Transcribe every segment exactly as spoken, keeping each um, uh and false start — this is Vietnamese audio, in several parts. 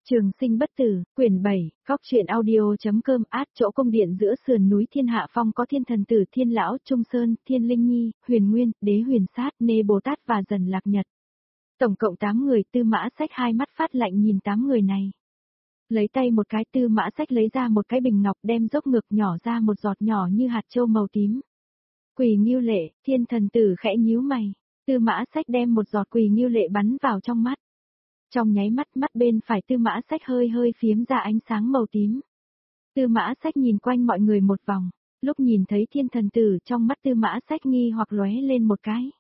Trường sinh bất tử, quyển bảy, góc truyện audio.com át chỗ cung điện giữa sườn núi Thiên Hạ Phong có Thiên Thần Tử, Thiên Lão, Trung Sơn, Thiên Linh Nhi, Huyền Nguyên, Đế Huyền Sát, Nê Bồ Tát và Dần Lạc Nhật. Tổng cộng tám người. Tư Mã Sách hai mắt phát lạnh nhìn tám người này. Lấy tay một cái, Tư Mã Sách lấy ra một cái bình ngọc, đem dốc ngực nhỏ ra một giọt nhỏ như hạt châu màu tím. Quỳ Ngưu Lệ. Thiên Thần Tử khẽ nhíu mày. Tư Mã Sách đem một giọt Quỳ Ngưu Lệ bắn vào trong mắt. Trong nháy mắt, mắt bên phải Tư Mã Sách hơi hơi phiếm ra ánh sáng màu tím. Tư Mã Sách nhìn quanh mọi người một vòng, lúc nhìn thấy Thiên Thần Tử trong mắt Tư Mã Sách nghi hoặc lóe lên một cái.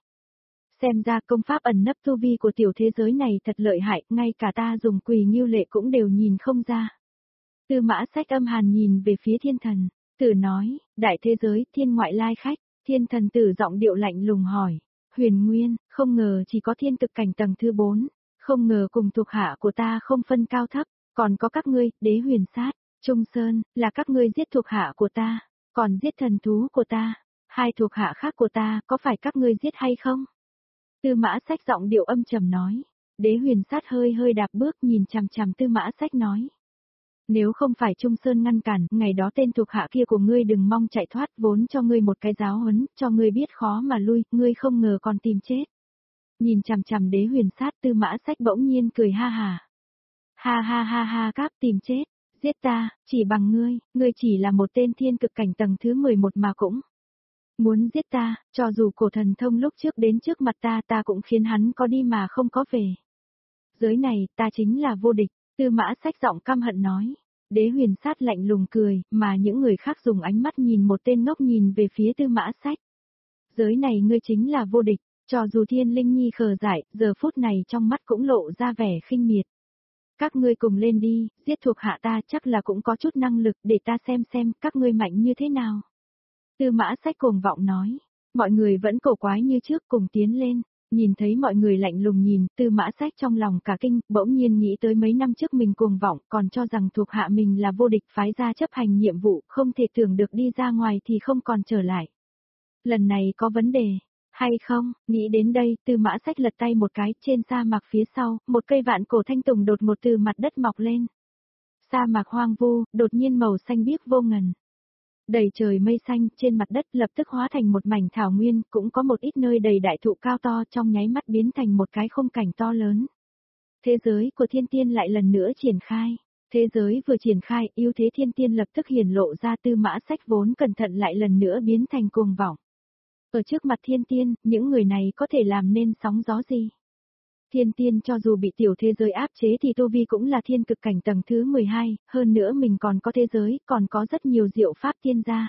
Xem ra công pháp ẩn nấp tu vi của tiểu thế giới này thật lợi hại, ngay cả ta dùng Quỳ Ngưu Lệ cũng đều nhìn không ra. Tư Mã Sách âm hàn nhìn về phía Thiên Thần Tử nói, đại thế giới, thiên ngoại lai khách. Thiên Thần Tử giọng điệu lạnh lùng hỏi, Huyền Nguyên, không ngờ chỉ có thiên cực cảnh tầng thứ bốn. Không ngờ cùng thuộc hạ của ta không phân cao thấp, còn có các ngươi, Đế Huyền Sát, Trung Sơn, là các ngươi giết thuộc hạ của ta, còn giết thần thú của ta, hai thuộc hạ khác của ta, có phải các ngươi giết hay không? Tư Mã Sách giọng điệu âm trầm nói. Đế Huyền Sát hơi hơi đạp bước nhìn chằm chằm Tư Mã Sách nói. Nếu không phải Trung Sơn ngăn cản, ngày đó tên thuộc hạ kia của ngươi đừng mong chạy thoát, vốn cho ngươi một cái giáo huấn, cho ngươi biết khó mà lui, ngươi không ngờ còn tìm chết. Nhìn chằm chằm Đế Huyền Sát, Tư Mã Sách bỗng nhiên cười ha hà. Ha ha ha ha, cáp tìm chết, giết ta, chỉ bằng ngươi, ngươi chỉ là một tên thiên cực cảnh tầng thứ mười một mà cũng muốn giết ta, cho dù cổ thần thông lúc trước đến trước mặt ta ta cũng khiến hắn có đi mà không có về. Giới này, ta chính là vô địch, Tư Mã Sách giọng căm hận nói. Đế Huyền Sát lạnh lùng cười, mà những người khác dùng ánh mắt nhìn một tên ngốc nhìn về phía Tư Mã Sách. Giới này ngươi chính là vô địch. Cho dù Thiên Linh Nhi khờ dại, giờ phút này trong mắt cũng lộ ra vẻ khinh miệt. Các ngươi cùng lên đi, giết thuộc hạ ta chắc là cũng có chút năng lực để ta xem xem các ngươi mạnh như thế nào. Tư Mã Sách cuồng vọng nói, mọi người vẫn cổ quái như trước cùng tiến lên, nhìn thấy mọi người lạnh lùng nhìn, Tư Mã Sách trong lòng cả kinh, bỗng nhiên nghĩ tới mấy năm trước mình cuồng vọng, còn cho rằng thuộc hạ mình là vô địch phái ra chấp hành nhiệm vụ, không thể tưởng được đi ra ngoài thì không còn trở lại. Lần này có vấn đề. Hay không, nghĩ đến đây, Tư Mã Sách lật tay một cái, trên sa mạc phía sau, một cây vạn cổ thanh tùng đột một từ mặt đất mọc lên. Sa mạc hoang vu, đột nhiên màu xanh biếc vô ngần. Đầy trời mây xanh, trên mặt đất lập tức hóa thành một mảnh thảo nguyên, cũng có một ít nơi đầy đại thụ cao to trong nháy mắt biến thành một cái khung cảnh to lớn. Thế giới của thiên tiên lại lần nữa triển khai. Thế giới vừa triển khai, ưu thế thiên tiên lập tức hiển lộ ra. Tư Mã Sách vốn cẩn thận lại lần nữa biến thành cuồng vọng. Ở trước mặt thiên tiên, những người này có thể làm nên sóng gió gì? Thiên tiên cho dù bị tiểu thế giới áp chế thì tu vi cũng là thiên cực cảnh tầng thứ mười hai, hơn nữa mình còn có thế giới, còn có rất nhiều diệu pháp tiên gia.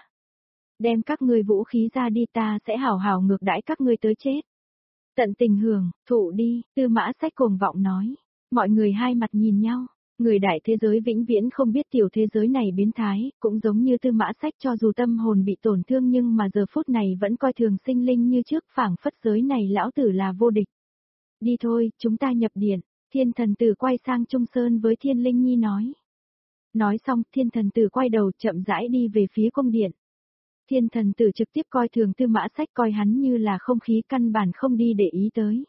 Đem các ngươi vũ khí ra đi, ta sẽ hảo hảo ngược đãi các ngươi tới chết. Tận tình hưởng, thụ đi, Tư Mã Sách cuồng vọng nói. Mọi người hai mặt nhìn nhau. Người đại thế giới vĩnh viễn không biết tiểu thế giới này biến thái, cũng giống như Tư Mã Sách cho dù tâm hồn bị tổn thương nhưng mà giờ phút này vẫn coi thường sinh linh như trước, phảng phất giới này lão tử là vô địch. Đi thôi, chúng ta nhập điện. Thiên Thần Tử quay sang Trung Sơn với Thiên Linh Nhi nói. Nói xong, Thiên Thần Tử quay đầu chậm rãi đi về phía cung điện. Thiên Thần Tử trực tiếp coi thường Tư Mã Sách, coi hắn như là không khí, căn bản không đi để ý tới.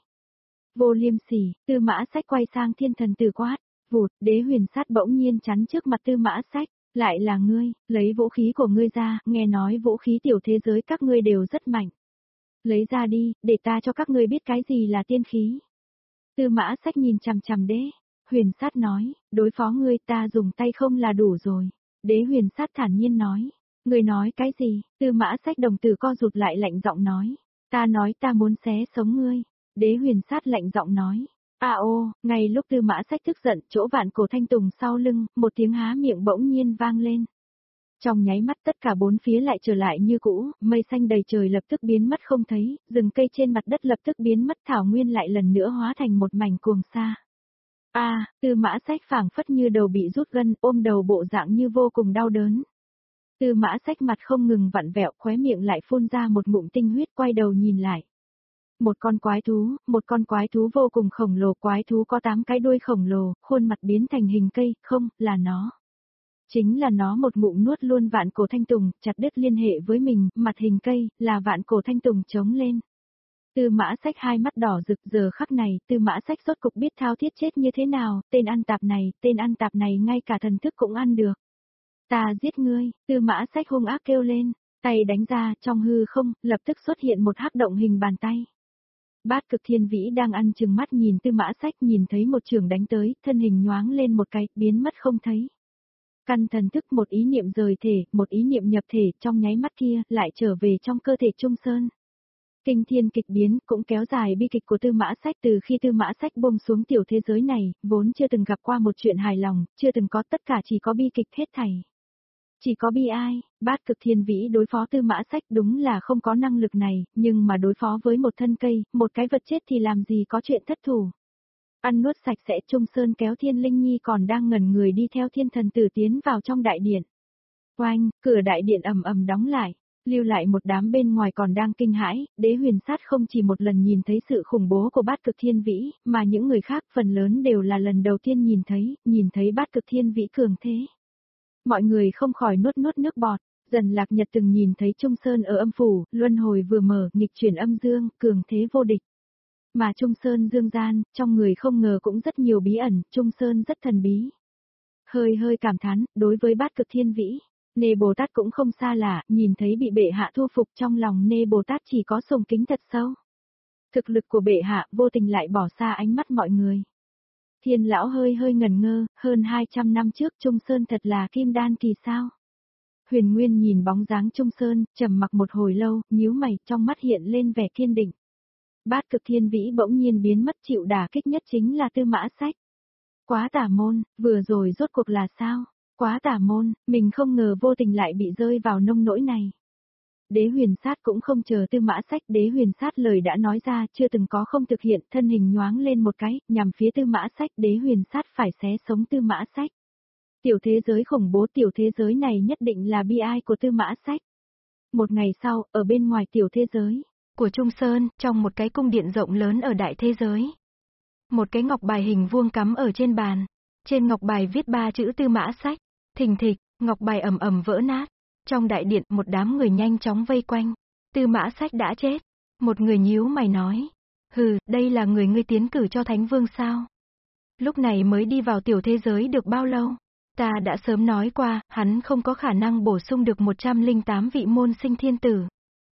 Vô liêm sỉ, Tư Mã Sách quay sang Thiên Thần Tử quát. Vụt, Đế Huyền Sát bỗng nhiên chắn trước mặt Tư Mã Sách, lại là ngươi, lấy vũ khí của ngươi ra, nghe nói vũ khí tiểu thế giới các ngươi đều rất mạnh. Lấy ra đi, để ta cho các ngươi biết cái gì là tiên khí. Tư Mã Sách nhìn chằm chằm Đế Huyền Sát nói, đối phó ngươi ta dùng tay không là đủ rồi. Đế Huyền Sát thản nhiên nói, ngươi nói cái gì? Tư Mã Sách đồng tử co rụt lại lạnh giọng nói, ta nói ta muốn xé sống ngươi. Đế Huyền Sát lạnh giọng nói. À ô, ngay lúc Tư Mã Sách tức giận, chỗ vạn cổ thanh tùng sau lưng, một tiếng há miệng bỗng nhiên vang lên. Trong nháy mắt tất cả bốn phía lại trở lại như cũ, mây xanh đầy trời lập tức biến mất không thấy, rừng cây trên mặt đất lập tức biến mất, thảo nguyên lại lần nữa hóa thành một mảnh cuồng sa. A, à, Tư Mã Sách phảng phất như đầu bị rút gân, ôm đầu bộ dạng như vô cùng đau đớn. Tư Mã Sách mặt không ngừng vặn vẹo, khóe miệng lại phun ra một ngụm tinh huyết, quay đầu nhìn lại. Một con quái thú, một con quái thú vô cùng khổng lồ, quái thú có tám cái đuôi khổng lồ, khuôn mặt biến thành hình cây, không, là nó. Chính là nó một ngụm nuốt luôn vạn cổ thanh tùng, chặt đứt liên hệ với mình, mặt hình cây, là vạn cổ thanh tùng chống lên. Tư Mã Sách hai mắt đỏ rực, giờ khắc này, Tư Mã Sách rốt cục biết Thao Thiết chết như thế nào, tên ăn tạp này, tên ăn tạp này ngay cả thần thức cũng ăn được. Ta giết ngươi, Tư Mã Sách hung ác kêu lên, tay đánh ra, trong hư không, lập tức xuất hiện một hắc động hình bàn tay. Bát Cực Thiên Vĩ đang ăn chừng mắt nhìn Tư Mã Sách, nhìn thấy một trường đánh tới, thân hình nhoáng lên một cái, biến mất không thấy. Căn thần thức một ý niệm rời thể, một ý niệm nhập thể, trong nháy mắt kia, lại trở về trong cơ thể Trung Sơn. Kinh thiên kịch biến cũng kéo dài bi kịch của Tư Mã Sách, từ khi Tư Mã Sách buông xuống tiểu thế giới này, vốn chưa từng gặp qua một chuyện hài lòng, chưa từng có, tất cả chỉ có bi kịch hết thảy. Chỉ có bi ai, Bát Cực Thiên Vĩ đối phó Tư Mã Sách đúng là không có năng lực này, nhưng mà đối phó với một thân cây, một cái vật chết thì làm gì có chuyện thất thủ. Ăn nuốt sạch sẽ, Trung Sơn kéo Thiên Linh Nhi còn đang ngẩn người đi theo Thiên Thần Tử tiến vào trong đại điện. Oanh, cửa đại điện ầm ầm đóng lại, lưu lại một đám bên ngoài còn đang kinh hãi, Đế Huyền Sát không chỉ một lần nhìn thấy sự khủng bố của Bát Cực Thiên Vĩ, mà những người khác phần lớn đều là lần đầu tiên nhìn thấy, nhìn thấy Bát Cực Thiên Vĩ cường thế. Mọi người không khỏi nuốt nuốt nước bọt, Dần Lạc Nhật từng nhìn thấy Trung Sơn ở âm phủ, luân hồi vừa mở, nghịch chuyển âm dương, cường thế vô địch. Mà Trung Sơn dương gian, trong người không ngờ cũng rất nhiều bí ẩn, Trung Sơn rất thần bí. Hơi hơi cảm thán, đối với Bát Cực Thiên Vĩ, Nê Bồ Tát cũng không xa lạ, nhìn thấy bị bệ hạ thu phục trong lòng Nê Bồ Tát chỉ có sùng kính thật sâu. Thực lực của bệ hạ vô tình lại bỏ xa ánh mắt mọi người. Thiên lão hơi hơi ngần ngơ, hơn hai trăm năm trước Trung Sơn thật là kim đan kỳ sao? Huyền Nguyên nhìn bóng dáng Trung Sơn, trầm mặc một hồi lâu, nhíu mày, trong mắt hiện lên vẻ kiên định. Bát Cực Thiên Vĩ bỗng nhiên biến mất, chịu đả kích nhất chính là Tư Mã Sách. Quá tà môn, vừa rồi rốt cuộc là sao? Quá tà môn, mình không ngờ vô tình lại bị rơi vào nông nỗi này. Đế Huyền Sát cũng không chờ Tư Mã Sách, Đế Huyền Sát lời đã nói ra, chưa từng có không thực hiện, thân hình nhoáng lên một cái, nhằm phía Tư Mã Sách, Đế Huyền Sát phải xé sống Tư Mã Sách. Tiểu thế giới khủng bố, tiểu thế giới này nhất định là bi ai của Tư Mã Sách. Một ngày sau, ở bên ngoài tiểu thế giới của Trung Sơn, trong một cái cung điện rộng lớn ở đại thế giới. Một cái ngọc bài hình vuông cắm ở trên bàn, trên ngọc bài viết ba chữ Tư Mã Sách, thình thịch, ngọc bài ầm ầm vỡ nát. Trong đại điện, một đám người nhanh chóng vây quanh. Tư Mã Sách đã chết. Một người nhíu mày nói. Hừ, đây là người ngươi tiến cử cho Thánh Vương sao? Lúc này mới đi vào tiểu thế giới được bao lâu? Ta đã sớm nói qua, hắn không có khả năng bổ sung được một trăm lẻ tám vị môn sinh thiên tử.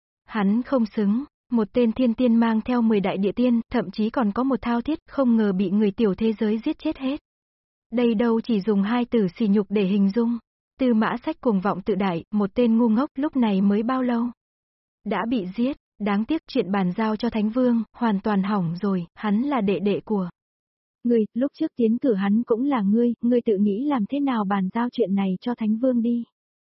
Hắn không xứng, một tên thiên tiên mang theo mười đại địa tiên, thậm chí còn có một Thao Thiết, không ngờ bị người tiểu thế giới giết chết hết. Đây đâu chỉ dùng hai từ sỉ nhục để hình dung. Tư Mã Sách cuồng vọng tự đại, một tên ngu ngốc, lúc này mới bao lâu? Đã bị giết, đáng tiếc chuyện bàn giao cho Thánh Vương, hoàn toàn hỏng rồi, hắn là đệ đệ của ngươi, lúc trước tiến cử hắn cũng là ngươi, ngươi tự nghĩ làm thế nào bàn giao chuyện này cho Thánh Vương đi.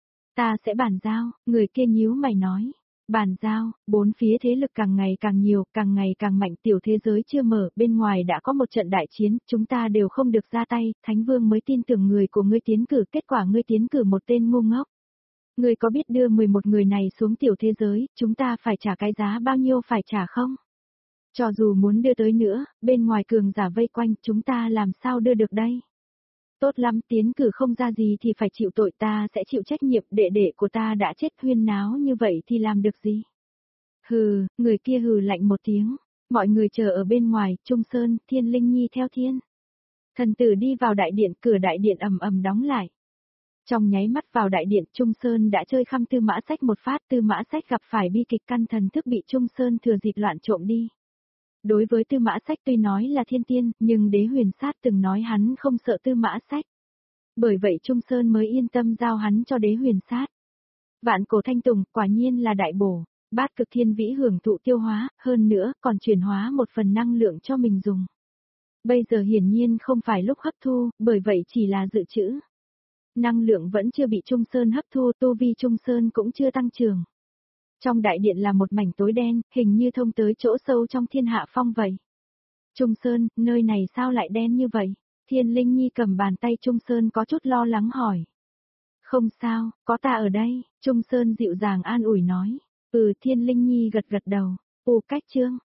Ta sẽ bàn giao, người kia nhíu mày nói. Bàn giao, bốn phía thế lực càng ngày càng nhiều, càng ngày càng mạnh, tiểu thế giới chưa mở, bên ngoài đã có một trận đại chiến, chúng ta đều không được ra tay, Thánh Vương mới tin tưởng người của ngươi tiến cử, kết quả ngươi tiến cử một tên ngu ngốc. Ngươi có biết đưa mười một người này xuống tiểu thế giới, chúng ta phải trả cái giá bao nhiêu phải trả không? Cho dù muốn đưa tới nữa, bên ngoài cường giả vây quanh, chúng ta làm sao đưa được đây? Tốt lắm, tiến cử không ra gì thì phải chịu tội, ta sẽ chịu trách nhiệm, đệ đệ của ta đã chết, huyên náo như vậy thì làm được gì? Hừ, người kia hừ lạnh một tiếng, mọi người chờ ở bên ngoài, Trung Sơn, Thiên Linh Nhi theo thiên. Thần tử đi vào đại điện, cửa đại điện ầm ầm đóng lại. Trong nháy mắt vào đại điện, Trung Sơn đã chơi khăm Tư Mã Sách một phát, Tư Mã Sách gặp phải bi kịch, căn thần thức bị Trung Sơn thừa dịp loạn trộm đi. Đối với Tư Mã Sách tuy nói là thiên tiên, nhưng Đế Huyền Sát từng nói hắn không sợ Tư Mã Sách. Bởi vậy Trung Sơn mới yên tâm giao hắn cho Đế Huyền Sát. Vạn cổ thanh tùng, quả nhiên là đại bổ, Bát Cực Thiên Vĩ hưởng thụ tiêu hóa, hơn nữa còn chuyển hóa một phần năng lượng cho mình dùng. Bây giờ hiển nhiên không phải lúc hấp thu, bởi vậy chỉ là dự trữ. Năng lượng vẫn chưa bị Trung Sơn hấp thu, tu vi Trung Sơn cũng chưa tăng trưởng. Trong đại điện là một mảnh tối đen, hình như thông tới chỗ sâu trong Thiên Hạ Phong vậy. Trung Sơn, nơi này sao lại đen như vậy? Thiên Linh Nhi cầm bàn tay Trung Sơn có chút lo lắng hỏi. Không sao, có ta ở đây, Trung Sơn dịu dàng an ủi nói. Ừ, Thiên Linh Nhi gật gật đầu. U cách chương,